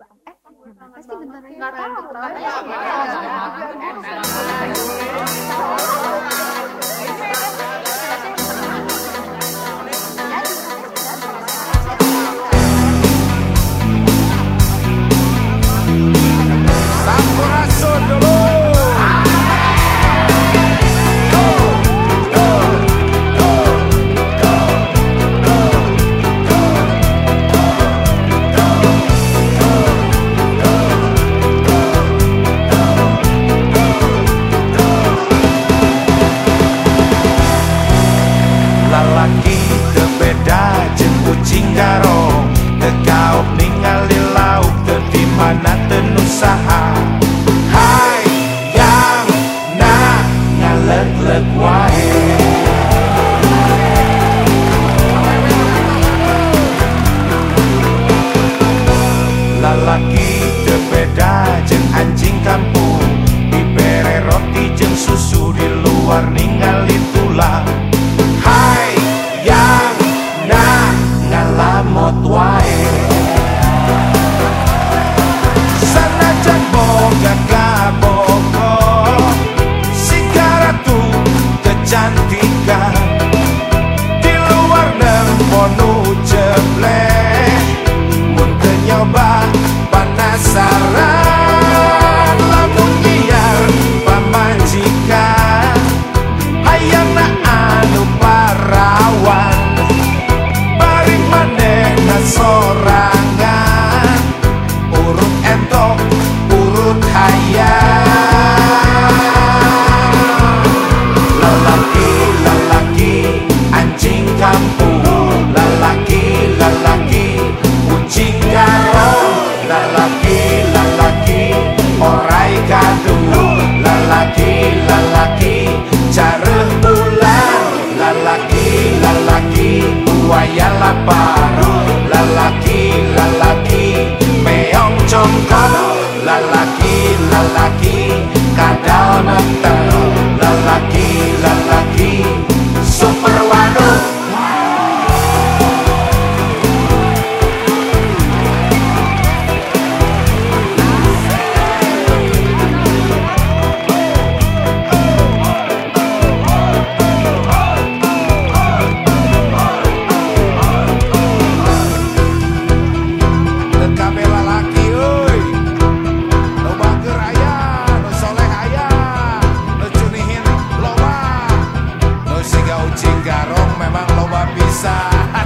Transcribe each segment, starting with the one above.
Pasti bentar lagi nggak tahu Sampurasun dulu. Lalaki tebeda jeung kucing garong, tekaop ningali lauk teu di mana teu nu saha. Hai yang na ngaleg-leg wae. Lalaki tebeda jeung anjing kampung, dibere roti jeung susu di luar ningali tulang. Hai yang na ngalamot wae. Sanajan boga kabogo sigaratu kecantikan, di luar nemponu jeblek, mun teu nyoba panasaran, lamun biar pamajikan hayangna anu parawan, bari manehna sorangan, urut entok urut hayang. Lalaki anjing kampung, lalaki kucing garong, lalaki orai kadu, lalaki careuh bulan, lalaki buaya lapar, lalaki meong congkok, lalaki kadal nenter, lalaki super waduk. Kabeh lalaki euy, nu bager aya, nu soleh aya, nu cunihin loba, nu siga ucing garong memang loba pisan.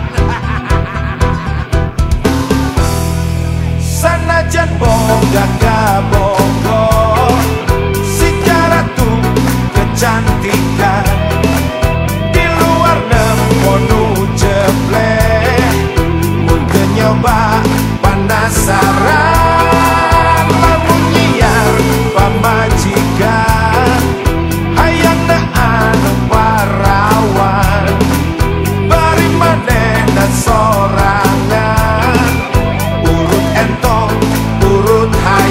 Sanajan boga kabogo sigaratu kecantikan, di luar nemponu jeblek, mun teu nyoba penasaran, lamun nyiar pamajikan hayangna anu parawan, bari manehna sorangan, urut entok urut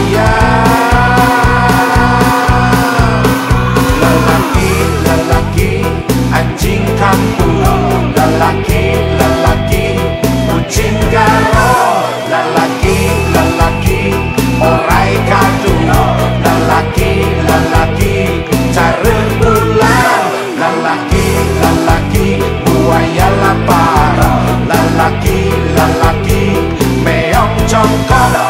hayang. Lalaki anjing kampung, lalaki kucing garong, lalaki orai kadu, lalaki careuh bulan, lalaki buaya lapar, lalaki meong congkok,